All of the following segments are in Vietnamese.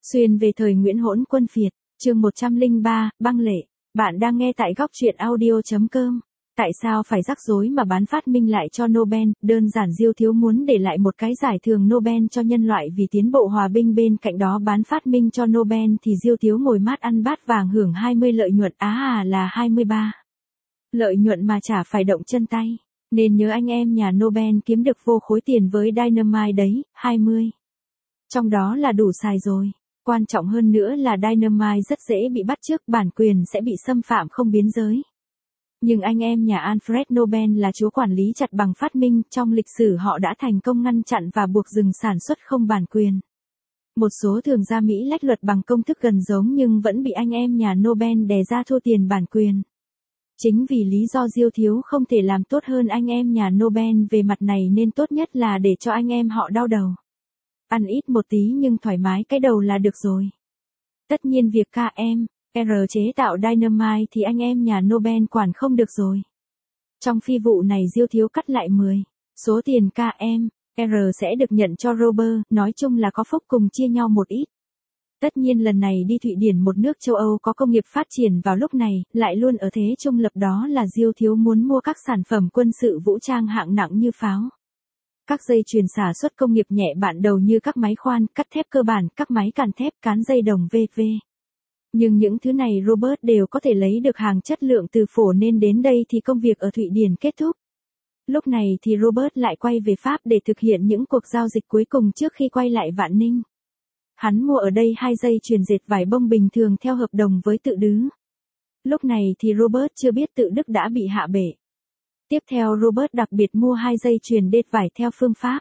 Xuyên về thời Nguyễn Hỗn Quân Phiệt, chương 103, băng lệ. Bạn đang nghe tại góc truyện audio.com. Tại sao phải rắc rối mà bán phát minh lại cho Nobel? Đơn giản Diêu Thiếu muốn để lại một cái giải thưởng Nobel cho nhân loại vì tiến bộ hòa bình, bên cạnh đó bán phát minh cho Nobel thì Diêu Thiếu ngồi mát ăn bát vàng hưởng 20 lợi nhuận, là 23. Lợi nhuận mà chả phải động chân tay. Nên nhớ anh em nhà Nobel kiếm được vô khối tiền với Dynamite đấy, 20. Trong đó là đủ xài rồi. Quan trọng hơn nữa là Dynamite rất dễ bị bắt chước, bản quyền sẽ bị xâm phạm không biên giới. Nhưng anh em nhà Alfred Nobel là chúa quản lý chặt bằng phát minh, trong lịch sử họ đã thành công ngăn chặn và buộc dừng sản xuất không bản quyền. Một số thương gia Mỹ lách luật bằng công thức gần giống nhưng vẫn bị anh em nhà Nobel đè ra thua tiền bản quyền. Chính vì lý do Diêu Thiếu không thể làm tốt hơn anh em nhà Nobel về mặt này nên tốt nhất là để cho anh em họ đau đầu. Ăn ít một tí nhưng thoải mái cái đầu là được rồi. Tất nhiên việc KM.R chế tạo Dynamite thì anh em nhà Nobel quản không được rồi. Trong phi vụ này Diêu Thiếu cắt lại 10. Số tiền KM.R sẽ được nhận cho Robert, nói chung là có phúc cùng chia nhau một ít. Tất nhiên lần này đi Thụy Điển, một nước châu Âu có công nghiệp phát triển vào lúc này, lại luôn ở thế trung lập, đó là Diêu Thiếu muốn mua các sản phẩm quân sự vũ trang hạng nặng như pháo. Các dây chuyền sản xuất công nghiệp nhẹ bạn đầu như các máy khoan, cắt thép cơ bản, các máy càn thép, cán dây đồng v.v. Nhưng những thứ này Robert đều có thể lấy được hàng chất lượng từ phổ nên đến đây thì công việc ở Thụy Điển kết thúc. Lúc này thì Robert lại quay về Pháp để thực hiện những cuộc giao dịch cuối cùng trước khi quay lại Vạn Ninh. Hắn mua ở đây 2 dây chuyền dệt vải bông bình thường theo hợp đồng với Tự Đứ. Lúc này thì Robert chưa biết Tự Đức đã bị hạ bệ. Tiếp theo Robert đặc biệt mua 2 dây chuyền dệt vải theo phương pháp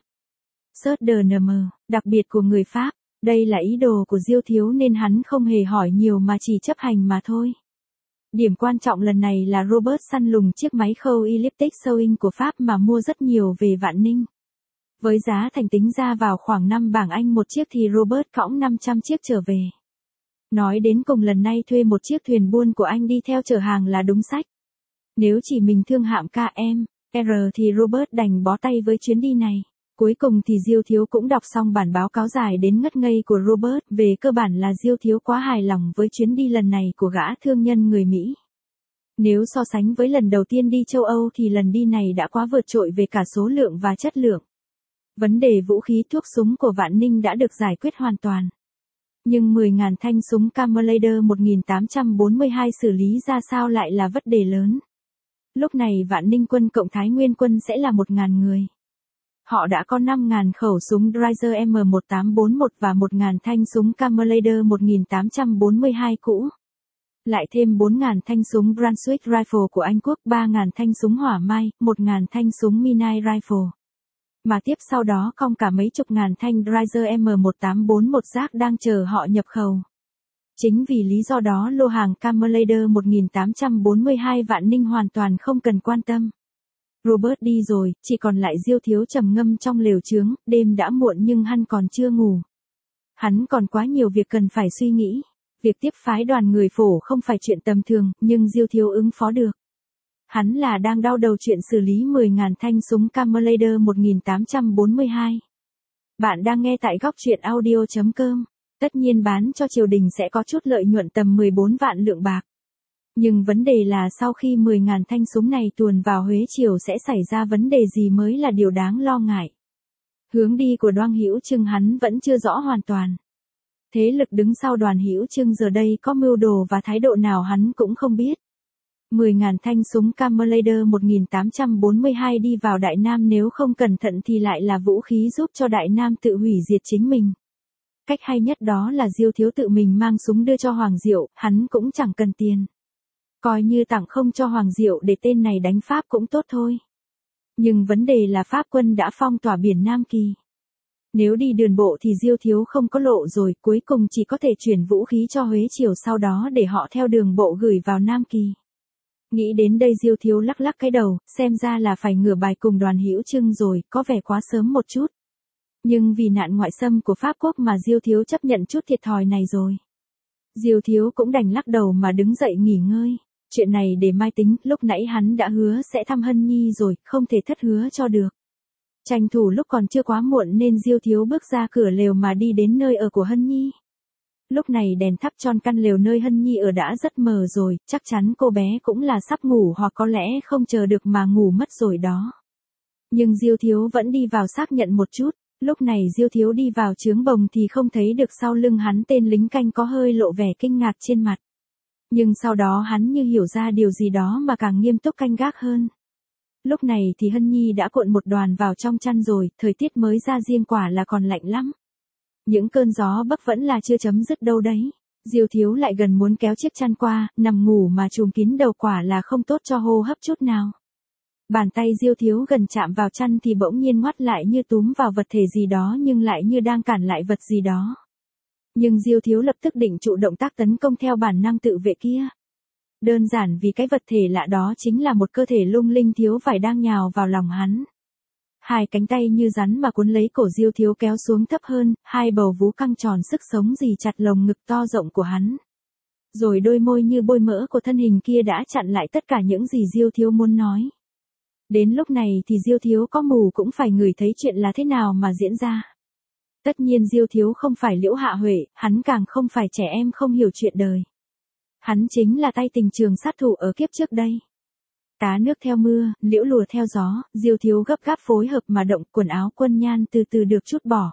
SDNM, đặc biệt của người Pháp. Đây là ý đồ của Diêu Thiếu nên hắn không hề hỏi nhiều mà chỉ chấp hành mà thôi. Điểm quan trọng lần này là Robert săn lùng chiếc máy khâu elliptic sewing của Pháp mà mua rất nhiều về Vạn Ninh. Với giá thành tính ra vào khoảng 5 bảng Anh một chiếc thì Robert cõng 500 chiếc trở về. Nói đến cùng lần này thuê một chiếc thuyền buôn của anh đi theo chở hàng là đúng sách. Nếu chỉ mình thương hạm KM.R thì Robert đành bó tay với chuyến đi này. Cuối cùng thì Diêu Thiếu cũng đọc xong bản báo cáo dài đến ngất ngây của Robert. Về cơ bản là Diêu Thiếu quá hài lòng với chuyến đi lần này của gã thương nhân người Mỹ. Nếu so sánh với lần đầu tiên đi châu Âu thì lần đi này đã quá vượt trội về cả số lượng và chất lượng. Vấn đề vũ khí thuốc súng của Vạn Ninh đã được giải quyết hoàn toàn. Nhưng 10.000 thanh súng Camerlader 1842 xử lý ra sao lại là vấn đề lớn. Lúc này Vạn Ninh quân cộng Thái Nguyên quân sẽ là 1.000 người. Họ đã có 5.000 khẩu súng Dreiser M1841 và 1.000 thanh súng Camerlader 1842 cũ. Lại thêm 4.000 thanh súng Brunswick Rifle của Anh Quốc, 3.000 thanh súng hỏa mai, 1.000 thanh súng Mini Rifle. Mà tiếp sau đó cong cả mấy chục ngàn thanh Dreiser M1841 rác đang chờ họ nhập khẩu. Chính vì lý do đó lô hàng Camerlader 1842 Vạn Ninh hoàn toàn không cần quan tâm. Robert đi rồi, chỉ còn lại Diêu Thiếu trầm ngâm trong lều chướng, đêm đã muộn nhưng hắn còn chưa ngủ. Hắn còn quá nhiều việc cần phải suy nghĩ. Việc tiếp phái đoàn người phổ không phải chuyện tầm thường, nhưng Diêu Thiếu ứng phó được. Hắn là đang đau đầu chuyện xử lý 10.000 thanh súng Camerlader 1842. Bạn đang nghe tại góc truyện audio.com. Tất nhiên bán cho triều đình sẽ có chút lợi nhuận tầm 14 vạn lượng bạc. Nhưng vấn đề là sau khi 10.000 thanh súng này tuồn vào Huế triều sẽ xảy ra vấn đề gì mới là điều đáng lo ngại. Hướng đi của Đoan Hữu Trưng hắn vẫn chưa rõ hoàn toàn. Thế lực đứng sau Đoàn Hữu Trưng giờ đây có mưu đồ và thái độ nào hắn cũng không biết. 10.000 thanh súng Camerlader 1842 đi vào Đại Nam nếu không cẩn thận thì lại là vũ khí giúp cho Đại Nam tự hủy diệt chính mình. Cách hay nhất đó là Diêu Thiếu tự mình mang súng đưa cho Hoàng Diệu, hắn cũng chẳng cần tiền. Coi như tặng không cho Hoàng Diệu để tên này đánh Pháp cũng tốt thôi. Nhưng vấn đề là Pháp quân đã phong tỏa biển Nam Kỳ. Nếu đi đường bộ thì Diêu Thiếu không có lộ rồi, cuối cùng chỉ có thể chuyển vũ khí cho Huế triều sau đó để họ theo đường bộ gửi vào Nam Kỳ. Nghĩ đến đây Diêu Thiếu lắc lắc cái đầu, xem ra là phải ngửa bài cùng Đoàn Hữu Trưng rồi, có vẻ quá sớm một chút. Nhưng vì nạn ngoại xâm của Pháp quốc mà Diêu Thiếu chấp nhận chút thiệt thòi này rồi. Diêu Thiếu cũng đành lắc đầu mà đứng dậy nghỉ ngơi. Chuyện này để mai tính, lúc nãy hắn đã hứa sẽ thăm Hân Nhi rồi, không thể thất hứa cho được. Tranh thủ lúc còn chưa quá muộn nên Diêu Thiếu bước ra cửa lều mà đi đến nơi ở của Hân Nhi. Lúc này đèn thắp tròn căn lều nơi Hân Nhi ở đã rất mờ rồi, chắc chắn cô bé cũng là sắp ngủ hoặc có lẽ không chờ được mà ngủ mất rồi đó. Nhưng Diêu Thiếu vẫn đi vào xác nhận một chút, lúc này Diêu Thiếu đi vào trướng bồng thì không thấy được sau lưng hắn tên lính canh có hơi lộ vẻ kinh ngạc trên mặt. Nhưng sau đó hắn như hiểu ra điều gì đó mà càng nghiêm túc canh gác hơn. Lúc này thì Hân Nhi đã cuộn một đoàn vào trong chăn rồi, thời tiết mới ra riêng quả là còn lạnh lắm. Những cơn gió bấc vẫn là chưa chấm dứt đâu đấy. Diêu Thiếu lại gần muốn kéo chiếc chăn qua, nằm ngủ mà trùm kín đầu quả là không tốt cho hô hấp chút nào. Bàn tay Diêu Thiếu gần chạm vào chăn thì bỗng nhiên ngoắt lại như túm vào vật thể gì đó nhưng lại như đang cản lại vật gì đó. Nhưng Diêu Thiếu lập tức định trụ động tác tấn công theo bản năng tự vệ kia. Đơn giản vì cái vật thể lạ đó chính là một cơ thể lung linh thiếu vải đang nhào vào lòng hắn. Hai cánh tay như rắn mà cuốn lấy cổ Diêu Thiếu kéo xuống thấp hơn, hai bầu vú căng tròn sức sống rì chặt lồng ngực to rộng của hắn. Rồi đôi môi như bôi mỡ của thân hình kia đã chặn lại tất cả những gì Diêu Thiếu muốn nói. Đến lúc này thì Diêu Thiếu có mù cũng phải ngửi thấy chuyện là thế nào mà diễn ra. Tất nhiên Diêu Thiếu không phải Liễu Hạ Huệ, hắn càng không phải trẻ em không hiểu chuyện đời. Hắn chính là tay tình trường sát thủ ở kiếp trước đây. Tá nước theo mưa, liễu lùa theo gió, Diêu Thiếu gấp gáp phối hợp mà động, quần áo quân nhan từ từ được trút bỏ.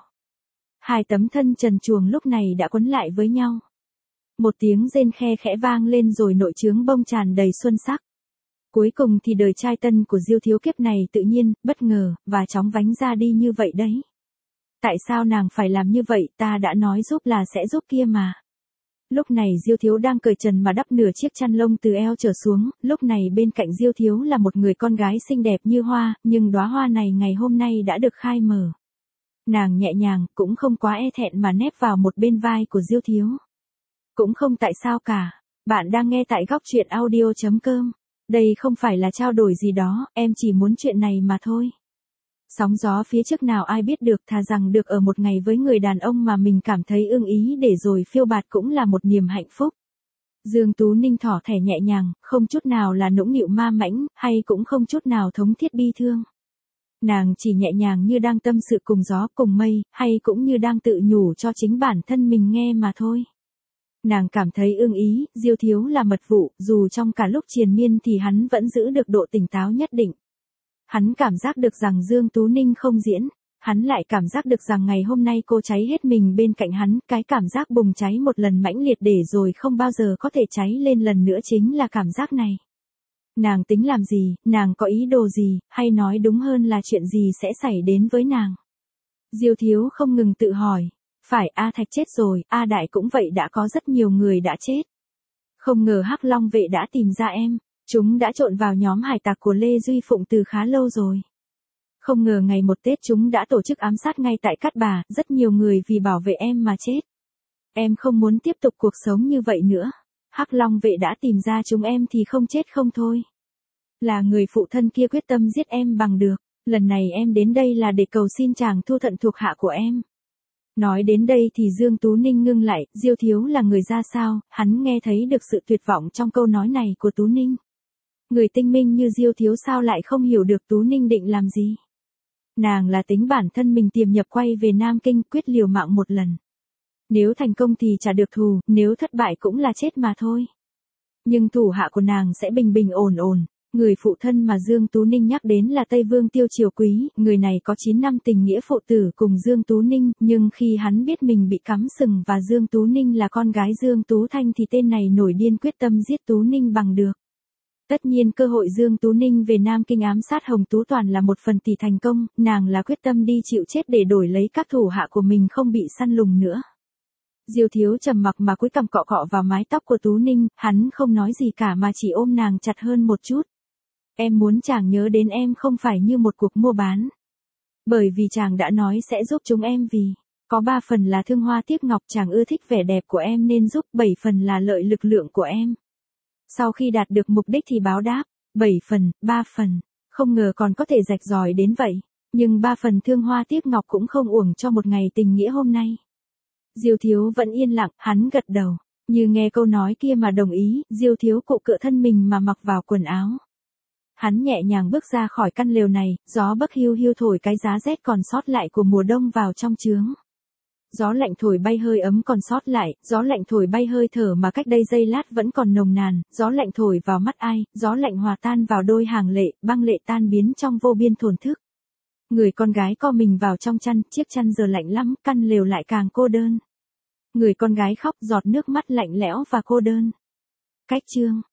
Hai tấm thân trần truồng lúc này đã quấn lại với nhau. Một tiếng rên khe khẽ vang lên rồi nội trướng bông tràn đầy xuân sắc. Cuối cùng thì đời trai tân của Diêu Thiếu kiếp này tự nhiên, bất ngờ, và chóng vánh ra đi như vậy đấy. Tại sao nàng phải làm như vậy, ta đã nói giúp là sẽ giúp kia mà. Lúc này Diêu Thiếu đang cởi trần mà đắp nửa chiếc chăn lông từ eo trở xuống, lúc này bên cạnh Diêu Thiếu là một người con gái xinh đẹp như hoa, nhưng đóa hoa này ngày hôm nay đã được khai mở. Nàng nhẹ nhàng, cũng không quá e thẹn mà nép vào một bên vai của Diêu Thiếu. Cũng không tại sao cả, bạn đang nghe tại góc truyện audio.com. Đây không phải là trao đổi gì đó, em chỉ muốn chuyện này mà thôi. Sóng gió phía trước nào ai biết được, thà rằng được ở một ngày với người đàn ông mà mình cảm thấy ưng ý để rồi phiêu bạt cũng là một niềm hạnh phúc. Dương Tú Ninh thỏ thẻ nhẹ nhàng, không chút nào là nũng nịu ma mãnh, hay cũng không chút nào thống thiết bi thương. Nàng chỉ nhẹ nhàng như đang tâm sự cùng gió cùng mây, hay cũng như đang tự nhủ cho chính bản thân mình nghe mà thôi. Nàng cảm thấy ưng ý, Diêu Thiếu là mật vụ, dù trong cả lúc triền miên thì hắn vẫn giữ được độ tỉnh táo nhất định. Hắn cảm giác được rằng Dương Tú Ninh không diễn, hắn lại cảm giác được rằng ngày hôm nay cô cháy hết mình bên cạnh hắn, cái cảm giác bùng cháy một lần mãnh liệt để rồi không bao giờ có thể cháy lên lần nữa chính là cảm giác này. Nàng tính làm gì, nàng có ý đồ gì, hay nói đúng hơn là chuyện gì sẽ xảy đến với nàng. Diêu Thiếu không ngừng tự hỏi, phải A Thạch chết rồi, A Đại cũng vậy, đã có rất nhiều người đã chết. Không ngờ Hắc Long vệ đã tìm ra em. Chúng đã trộn vào nhóm hải tặc của Lê Duy Phụng từ khá lâu rồi. Không ngờ ngày một Tết chúng đã tổ chức ám sát ngay tại Cát Bà, rất nhiều người vì bảo vệ em mà chết. Em không muốn tiếp tục cuộc sống như vậy nữa. Hắc Long vệ đã tìm ra chúng em thì không chết không thôi. Là người phụ thân kia quyết tâm giết em bằng được. Lần này em đến đây là để cầu xin chàng thu thận thuộc hạ của em. Nói đến đây thì Dương Tú Ninh ngưng lại, Diêu Thiếu là người ra sao, hắn nghe thấy được sự tuyệt vọng trong câu nói này của Tú Ninh. Người tinh minh như Diêu Thiếu sao lại không hiểu được Tú Ninh định làm gì. Nàng là tính bản thân mình tiềm nhập quay về Nam Kinh, quyết liều mạng một lần. Nếu thành công thì trả được thù, nếu thất bại cũng là chết mà thôi. Nhưng thủ hạ của nàng sẽ bình bình ổn ổn. Người phụ thân mà Dương Tú Ninh nhắc đến là Tây Vương Tiêu Triều Quý, người này có 9 năm tình nghĩa phụ tử cùng Dương Tú Ninh, nhưng khi hắn biết mình bị cắm sừng và Dương Tú Ninh là con gái Dương Tú Thanh thì tên này nổi điên quyết tâm giết Tú Ninh bằng được. Tất nhiên cơ hội Dương Tú Ninh về Nam Kinh ám sát Hồng Tú Toàn là một phần tỷ thành công, nàng là quyết tâm đi chịu chết để đổi lấy các thủ hạ của mình không bị săn lùng nữa. Diêu Thiếu trầm mặc mà cúi cằm cọ cọ vào mái tóc của Tú Ninh, hắn không nói gì cả mà chỉ ôm nàng chặt hơn một chút. Em muốn chàng nhớ đến em không phải như một cuộc mua bán. Bởi vì chàng đã nói sẽ giúp chúng em vì có 3 phần là thương hoa tiếc ngọc, chàng ưa thích vẻ đẹp của em nên giúp, 7 phần là lợi lực lượng của em. Sau khi đạt được mục đích thì báo đáp, 7 phần, 3 phần, không ngờ còn có thể rạch ròi đến vậy. Nhưng 3 phần thương hoa tiếc ngọc cũng không uổng cho một ngày tình nghĩa hôm nay. Diêu Thiếu vẫn yên lặng, hắn gật đầu, như nghe câu nói kia mà đồng ý, Diêu Thiếu cụ cựa thân mình mà mặc vào quần áo. Hắn nhẹ nhàng bước ra khỏi căn lều này, gió bấc hiu hiu thổi cái giá rét còn sót lại của mùa đông vào trong trướng. Gió lạnh thổi bay hơi ấm còn sót lại, gió lạnh thổi bay hơi thở mà cách đây giây lát vẫn còn nồng nàn, gió lạnh thổi vào mắt ai, gió lạnh hòa tan vào đôi hàng lệ, băng lệ tan biến trong vô biên thổn thức. Người con gái co mình vào trong chăn, chiếc chăn giờ lạnh lắm, căn lều lại càng cô đơn. Người con gái khóc, giọt nước mắt lạnh lẽo và cô đơn. Cách chương